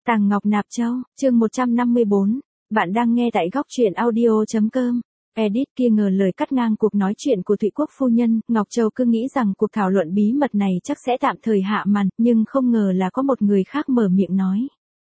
Tàng Ngọc Nạp Châu, chương 154. Bạn đang nghe tại góc truyện audio.com. Edit kia ngờ lời cắt ngang cuộc nói chuyện của Thụy Quốc phu nhân, Ngọc Châu cứ nghĩ rằng cuộc thảo luận bí mật này chắc sẽ tạm thời hạ màn, nhưng không ngờ là có một người khác mở miệng nói.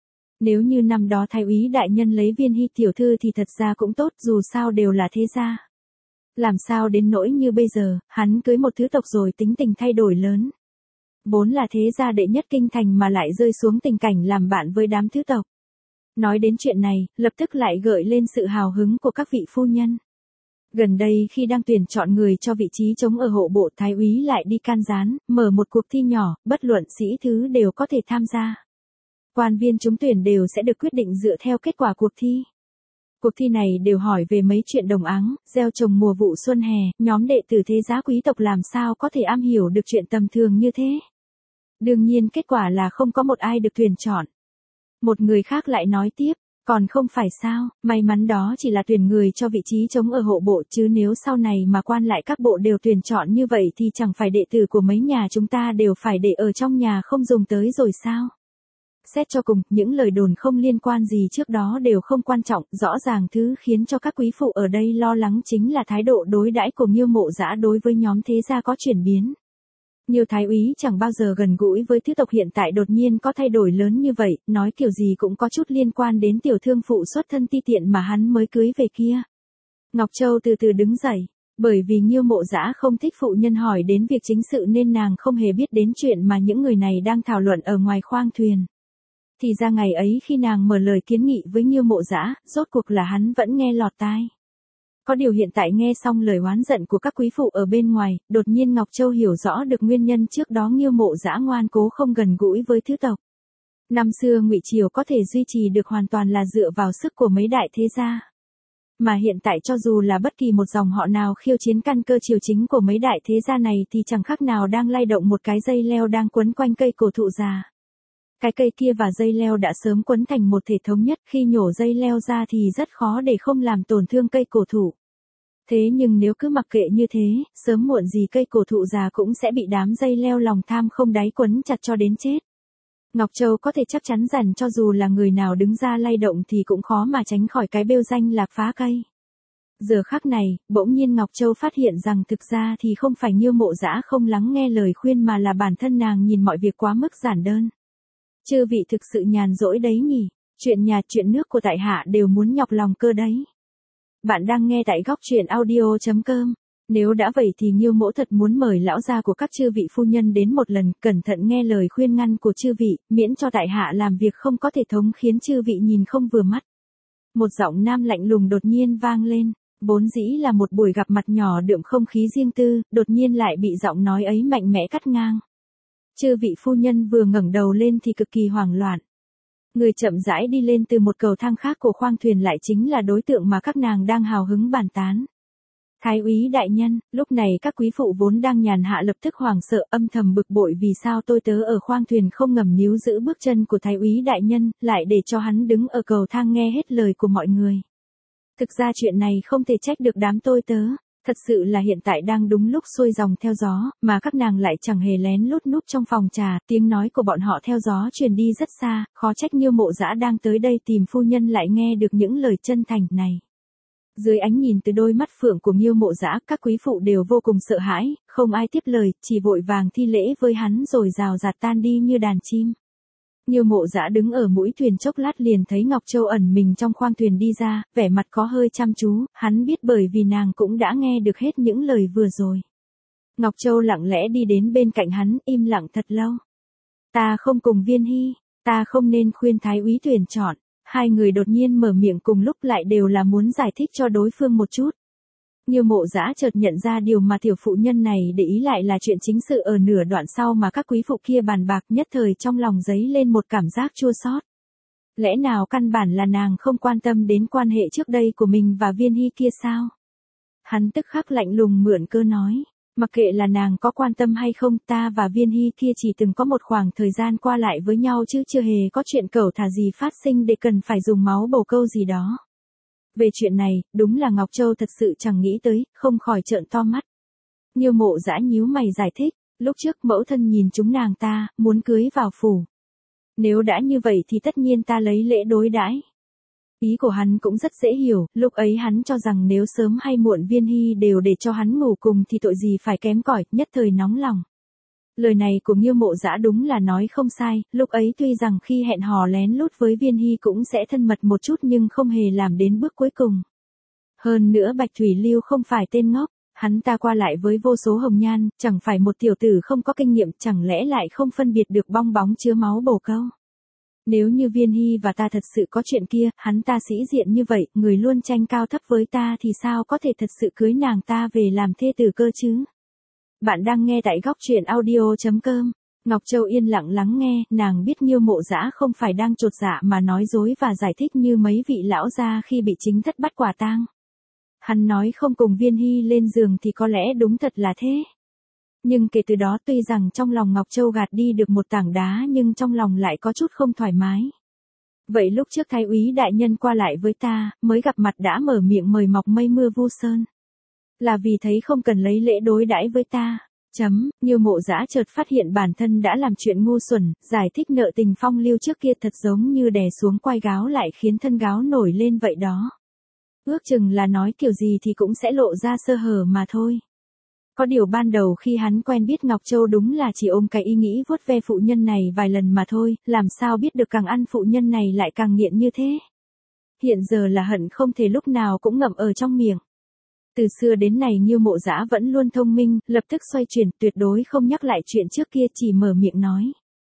Nếu như năm đó Thái úy đại nhân lấy Viên Hy tiểu thư thì thật ra cũng tốt, dù sao đều là thế gia. Làm sao đến nỗi như bây giờ, hắn cưới một thứ tộc rồi tính tình thay đổi lớn. Vốn là thế gia đệ nhất kinh thành mà lại rơi xuống tình cảnh làm bạn với đám thứ tộc. Nói đến chuyện này, lập tức lại gợi lên sự hào hứng của các vị phu nhân. Gần đây khi đang tuyển chọn người cho vị trí trống ở hộ bộ, Thái úy lại đi can gián, mở một cuộc thi nhỏ, bất luận sĩ thứ đều có thể tham gia. Quan viên trúng tuyển đều sẽ được quyết định dựa theo kết quả cuộc thi. Cuộc thi này đều hỏi về mấy chuyện đồng áng, gieo trồng mùa vụ xuân hè, nhóm đệ tử thế gia quý tộc làm sao có thể am hiểu được chuyện tầm thường như thế. Đương nhiên kết quả là không có một ai được tuyển chọn. Một người khác lại nói tiếp, còn không phải sao, may mắn đó chỉ là tuyển người cho vị trí trống ở hộ bộ, chứ nếu sau này mà quan lại các bộ đều tuyển chọn như vậy thì chẳng phải đệ tử của mấy nhà chúng ta đều phải để ở trong nhà không dùng tới rồi sao? Xét cho cùng, những lời đồn không liên quan gì trước đó đều không quan trọng, rõ ràng thứ khiến cho các quý phụ ở đây lo lắng chính là thái độ đối đãi của Nghiêu Mộ Dã đối với nhóm thế gia có chuyển biến. Nhiều thái úy chẳng bao giờ gần gũi với thứ tộc, hiện tại đột nhiên có thay đổi lớn như vậy, nói kiểu gì cũng có chút liên quan đến tiểu thương phụ xuất thân ti tiện mà hắn mới cưới về kia. Ngọc Châu từ từ đứng dậy, bởi vì Nghiêu Mộ Dã không thích phụ nhân hỏi đến việc chính sự nên nàng không hề biết đến chuyện mà những người này đang thảo luận ở ngoài khoang thuyền. Thì ra ngày ấy khi nàng mở lời kiến nghị với Nghiêu Mộ Dã, rốt cuộc là hắn vẫn nghe lọt tai. Có điều hiện tại nghe xong lời oán giận của các quý phụ ở bên ngoài, đột nhiên Ngọc Châu hiểu rõ được nguyên nhân trước đó Nghiêu Mộ Dã ngoan cố không gần gũi với thứ tộc. Năm xưa Ngụy Triều có thể duy trì được hoàn toàn là dựa vào sức của mấy đại thế gia. Mà hiện tại cho dù là bất kỳ một dòng họ nào khiêu chiến căn cơ triều chính của mấy đại thế gia này thì chẳng khác nào đang lay động một cái dây leo đang quấn quanh cây cổ thụ già. Cái cây kia và dây leo đã sớm quấn thành một thể thống nhất, khi nhổ dây leo ra thì rất khó để không làm tổn thương cây cổ thụ. Thế nhưng nếu cứ mặc kệ như thế, sớm muộn gì cây cổ thụ già cũng sẽ bị đám dây leo lòng tham không đáy quấn chặt cho đến chết. Ngọc Châu có thể chắc chắn rằng cho dù là người nào đứng ra lay động thì cũng khó mà tránh khỏi cái bêu danh lạc phá cây. Giờ khắc này, bỗng nhiên Ngọc Châu phát hiện rằng thực ra thì không phải Nghiêu Mộ Dã không lắng nghe lời khuyên mà là bản thân nàng nhìn mọi việc quá mức giản đơn. Chư vị thực sự nhàn rỗi đấy nhỉ, chuyện nhà chuyện nước của tại hạ đều muốn nhọc lòng cơ đấy. Bạn đang nghe tại góc truyện audio.com. Nếu đã vậy thì Nghiêu Mỗ thật muốn mời lão gia của các chư vị phu nhân đến một lần, cẩn thận nghe lời khuyên ngăn của chư vị, miễn cho tại hạ làm việc không có thể thống khiến chư vị nhìn không vừa mắt. Một giọng nam lạnh lùng đột nhiên vang lên, vốn dĩ là một buổi gặp mặt nhỏ đượm không khí riêng tư, đột nhiên lại bị giọng nói ấy mạnh mẽ cắt ngang. Chư vị phu nhân vừa ngẩng đầu lên thì cực kỳ hoảng loạn. Người chậm rãi đi lên từ một cầu thang khác của khoang thuyền lại chính là đối tượng mà các nàng đang hào hứng bàn tán. Thái úy đại nhân, lúc này các quý phụ vốn đang nhàn hạ lập tức hoảng sợ âm thầm bực bội vì sao tôi tớ ở khoang thuyền không ngầm níu giữ bước chân của thái úy đại nhân, lại để cho hắn đứng ở cầu thang nghe hết lời của mọi người. Thực ra chuyện này không thể trách được đám tôi tớ. Thật sự là hiện tại đang đúng lúc xuôi dòng theo gió, mà các nàng lại chẳng hề lén lút núp trong phòng trà, tiếng nói của bọn họ theo gió truyền đi rất xa, khó trách Nghiêu Mộ Dã đang tới đây tìm phu nhân lại nghe được những lời chân thành này. Dưới ánh nhìn từ đôi mắt phượng của Nghiêu Mộ Dã, các quý phụ đều vô cùng sợ hãi, không ai tiếp lời, chỉ vội vàng thi lễ với hắn rồi rào rạt tan đi như đàn chim. Nghiêu Mộ Dã đứng ở mũi thuyền chốc lát liền thấy Ngọc Châu ẩn mình trong khoang thuyền đi ra, vẻ mặt có hơi chăm chú, hắn biết bởi vì nàng cũng đã nghe được hết những lời vừa rồi. Ngọc Châu lặng lẽ đi đến bên cạnh hắn, im lặng thật lâu. Ta không cùng Viên Hy, ta không nên khuyên thái úy tuyển chọn. Hai người đột nhiên mở miệng cùng lúc lại đều là muốn giải thích cho đối phương một chút. Nghiêu Mộ Dã chợt nhận ra điều mà tiểu phụ nhân này để ý lại là chuyện chính sự ở nửa đoạn sau mà các quý phụ kia bàn bạc, nhất thời trong lòng dấy lên một cảm giác chua xót. Lẽ nào căn bản là nàng không quan tâm đến quan hệ trước đây của mình và Viên Hy kia sao? Hắn tức khắc lạnh lùng mượn cơ nói, mặc kệ là nàng có quan tâm hay không, ta và Viên Hy kia chỉ từng có một khoảng thời gian qua lại với nhau chứ chưa hề có chuyện cẩu thả gì phát sinh để cần phải dùng máu bầu câu gì đó. Về chuyện này, đúng là Ngọc Châu thật sự chẳng nghĩ tới, không khỏi trợn to mắt. Nghiêu Mộ Dã nhíu mày giải thích, lúc trước mẫu thân nhìn chúng nàng ta, muốn cưới vào phủ. Nếu đã như vậy thì tất nhiên ta lấy lễ đối đãi. Ý của hắn cũng rất dễ hiểu, lúc ấy hắn cho rằng nếu sớm hay muộn Viên Hy đều để cho hắn ngủ cùng thì tội gì phải kém cỏi, nhất thời nóng lòng. Lời này của Nghiêu Mộ Dã đúng là nói không sai, lúc ấy tuy rằng khi hẹn hò lén lút với Viên Hy cũng sẽ thân mật một chút nhưng không hề làm đến bước cuối cùng. Hơn nữa Bạch Thủy Lưu không phải tên ngốc, hắn ta qua lại với vô số hồng nhan, chẳng phải một tiểu tử không có kinh nghiệm, chẳng lẽ lại không phân biệt được bong bóng chứa máu bồ câu. Nếu như Viên Hy và ta thật sự có chuyện kia, hắn ta sĩ diện như vậy, người luôn tranh cao thấp với ta thì sao có thể thật sự cưới nàng ta về làm thê tử cơ chứ? Bạn đang nghe tại góc truyện audio.com. Ngọc Châu yên lặng lắng nghe, nàng biết Nghiêu Mộ Dã không phải đang chột dạ mà nói dối và giải thích như mấy vị lão gia khi bị chính thất bắt quả tang. Hắn nói không cùng Viên Hy lên giường thì có lẽ đúng thật là thế. Nhưng kể từ đó tuy rằng trong lòng Ngọc Châu gạt đi được một tảng đá nhưng trong lòng lại có chút không thoải mái. Vậy lúc trước Thái úy đại nhân qua lại với ta, mới gặp mặt đã mở miệng mời mọc mây mưa vu sơn. Là vì thấy không cần lấy lễ đối đãi với ta. Nghiêu Mộ Dã chợt phát hiện bản thân đã làm chuyện ngu xuẩn, giải thích nợ tình phong lưu trước kia thật giống như đè xuống quai gáo lại khiến thân gáo nổi lên vậy đó. Ước chừng là nói kiểu gì thì cũng sẽ lộ ra sơ hở mà thôi. Có điều ban đầu khi hắn quen biết Ngọc Châu đúng là chỉ ôm cái ý nghĩ vuốt ve phụ nhân này vài lần mà thôi, làm sao biết được càng ăn phụ nhân này lại càng nghiện như thế. Hiện giờ là hận không thể lúc nào cũng ngậm ở trong miệng. Từ xưa đến nay Nghiêu Mộ Dã vẫn luôn thông minh, lập tức xoay chuyển, tuyệt đối không nhắc lại chuyện trước kia, chỉ mở miệng nói.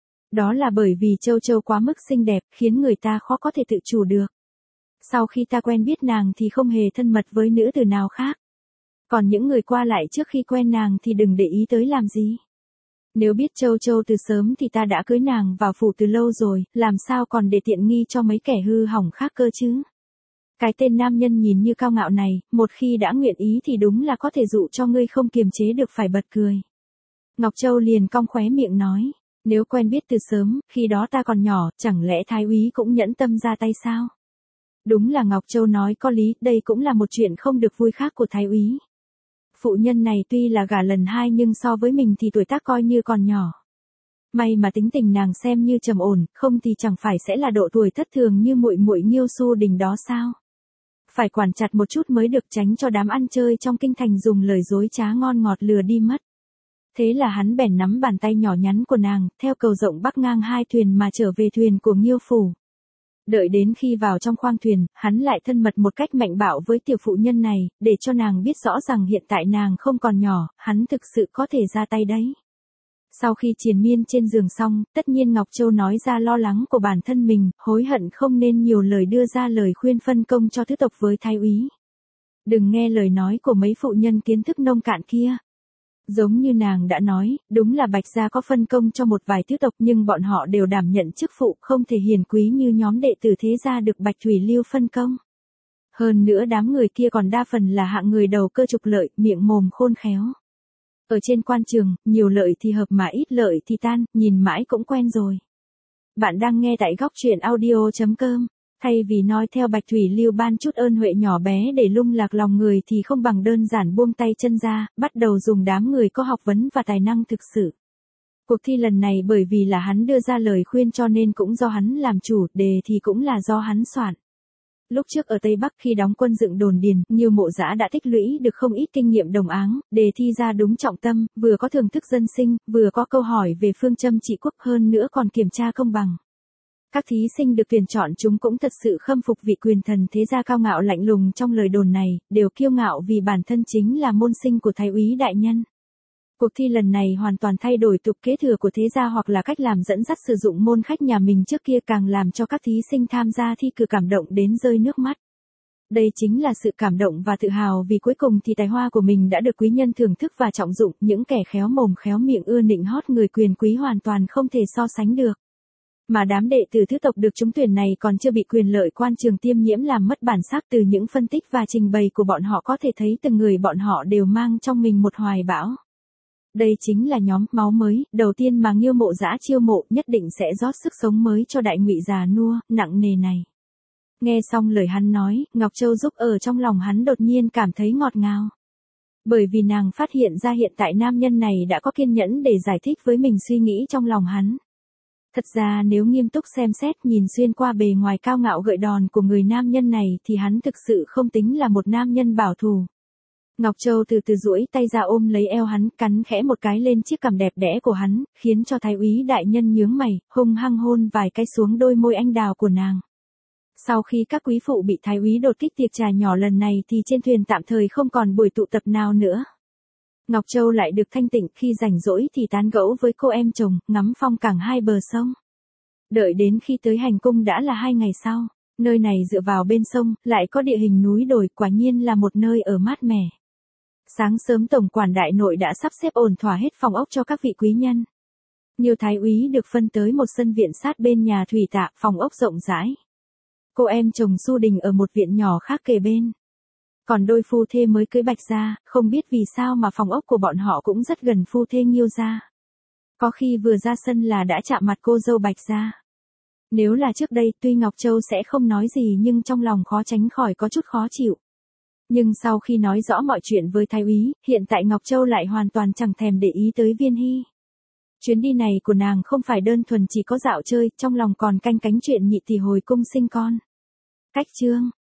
Đó là bởi vì Châu Châu quá mức xinh đẹp, khiến người ta khó có thể tự chủ được. Sau khi ta quen biết nàng thì không hề thân mật với nữ tử nào khác. Còn những người qua lại trước khi quen nàng thì đừng để ý tới làm gì. Nếu biết Châu Châu từ sớm thì ta đã cưới nàng vào phủ từ lâu rồi, làm sao còn để tiện nghi cho mấy kẻ hư hỏng khác cơ chứ. Cái tên nam nhân nhìn như cao ngạo này, một khi đã nguyện ý thì đúng là có thể dụ cho ngươi không kiềm chế được phải bật cười. Ngọc Châu liền cong khóe miệng nói, nếu quen biết từ sớm, khi đó ta còn nhỏ, chẳng lẽ Thái úy cũng nhẫn tâm ra tay sao? Đúng là Ngọc Châu nói có lý, đây cũng là một chuyện không được vui khác của Thái úy. Phụ nhân này tuy là gả lần hai nhưng so với mình thì tuổi tác coi như còn nhỏ. May mà tính tình nàng xem như trầm ổn, không thì chẳng phải sẽ là độ tuổi thất thường như muội muội Nghiêu Xu Đình đó sao? Phải quản chặt một chút mới được, tránh cho đám ăn chơi trong kinh thành dùng lời dối trá ngon ngọt lừa đi mất. Thế là hắn bèn nắm bàn tay nhỏ nhắn của nàng, theo cầu rộng bắc ngang hai thuyền mà trở về thuyền của Nghiêu phủ. Đợi đến khi vào trong khoang thuyền, hắn lại thân mật một cách mạnh bạo với tiểu phụ nhân này, để cho nàng biết rõ rằng hiện tại nàng không còn nhỏ, hắn thực sự có thể ra tay đấy. Sau khi triền miên trên giường xong, tất nhiên Ngọc Châu nói ra lo lắng của bản thân mình, hối hận không nên nhiều lời đưa ra lời khuyên phân công cho thứ tộc với Thái úy. Đừng nghe lời nói của mấy phụ nhân kiến thức nông cạn kia. Giống như nàng đã nói, đúng là Bạch gia có phân công cho một vài thứ tộc nhưng bọn họ đều đảm nhận chức phụ, không thể hiền quý như nhóm đệ tử thế gia được Bạch Thủy Lưu phân công. Hơn nữa đám người kia còn đa phần là hạng người đầu cơ trục lợi, miệng mồm khôn khéo. Ở trên quan trường, nhiều lợi thì hợp mà ít lợi thì tan, nhìn mãi cũng quen rồi. Bạn đang nghe tại góc truyện audio.com. Thay vì nói theo Bạch Thủy Lưu ban chút ơn huệ nhỏ bé để lung lạc lòng người thì không bằng đơn giản buông tay chân ra, bắt đầu dùng đám người có học vấn và tài năng thực sự. Cuộc thi lần này bởi vì là hắn đưa ra lời khuyên cho nên cũng do hắn làm chủ, đề thì cũng là do hắn soạn. Lúc trước ở Tây Bắc khi đóng quân dựng đồn điền, Nghiêu Mộ Dã đã tích lũy được không ít kinh nghiệm đồng áng, đề thi ra đúng trọng tâm, vừa có thưởng thức dân sinh, vừa có câu hỏi về phương châm trị quốc, hơn nữa còn kiểm tra công bằng. Các thí sinh được tuyển chọn chúng cũng thật sự khâm phục vị quyền thần thế gia cao ngạo lạnh lùng trong lời đồn này, đều kiêu ngạo vì bản thân chính là môn sinh của Thái úy đại nhân. Cuộc thi lần này hoàn toàn thay đổi tục kế thừa của thế gia hoặc là cách làm dẫn dắt sử dụng môn khách nhà mình trước kia, càng làm cho các thí sinh tham gia thi cử cảm động đến rơi nước mắt. Đây chính là sự cảm động và tự hào vì cuối cùng thì tài hoa của mình đã được quý nhân thưởng thức và trọng dụng, những kẻ khéo mồm khéo miệng ưa nịnh hót người quyền quý hoàn toàn không thể so sánh được. Mà đám đệ tử thứ tộc được trúng tuyển này còn chưa bị quyền lợi quan trường tiêm nhiễm làm mất bản sắc, từ những phân tích và trình bày của bọn họ có thể thấy từng người bọn họ đều mang trong mình một hoài bão. Đây chính là nhóm máu mới, đầu tiên mà Nghiêu Mộ Dã chiêu mộ, nhất định sẽ rót sức sống mới cho đại ngụy già nua, nặng nề này. Nghe xong lời hắn nói, Ngọc Châu giúp ở trong lòng hắn đột nhiên cảm thấy ngọt ngào. Bởi vì nàng phát hiện ra hiện tại nam nhân này đã có kiên nhẫn để giải thích với mình suy nghĩ trong lòng hắn. Thật ra nếu nghiêm túc xem xét nhìn xuyên qua bề ngoài cao ngạo gợi đòn của người nam nhân này thì hắn thực sự không tính là một nam nhân bảo thủ. Ngọc Châu từ từ duỗi tay ra ôm lấy eo hắn, cắn khẽ một cái lên chiếc cằm đẹp đẽ của hắn, khiến cho thái úy đại nhân nhướng mày, hung hăng hôn vài cái xuống đôi môi anh đào của nàng. Sau khi các quý phụ bị thái úy đột kích tiệc trà nhỏ lần này thì trên thuyền tạm thời không còn buổi tụ tập nào nữa. Ngọc Châu lại được thanh tịnh, khi rảnh rỗi thì tán gẫu với cô em chồng, ngắm phong cảnh hai bờ sông. Đợi đến khi tới hành cung đã là 2 ngày sau. Nơi này dựa vào bên sông, lại có địa hình núi đồi, quả nhiên là một nơi ở mát mẻ. Sáng sớm tổng quản đại nội đã sắp xếp ổn thỏa hết phòng ốc cho các vị quý nhân. Nhiều thái úy được phân tới một sân viện sát bên nhà thủy tạ, phòng ốc rộng rãi. Cô em chồng Xu Đình ở một viện nhỏ khác kề bên. Còn đôi phu thê mới cưới Bạch gia, không biết vì sao mà phòng ốc của bọn họ cũng rất gần phu thê Nghiêu gia. Có khi vừa ra sân là đã chạm mặt cô dâu Bạch gia. Nếu là trước đây, tuy Ngọc Châu sẽ không nói gì nhưng trong lòng khó tránh khỏi có chút khó chịu. Nhưng sau khi nói rõ mọi chuyện với thái úy, hiện tại Ngọc Châu lại hoàn toàn chẳng thèm để ý tới Viên Hy. Chuyến đi này của nàng không phải đơn thuần chỉ có dạo chơi, trong lòng còn canh cánh chuyện nhị tỷ hồi cung sinh con. Cách chương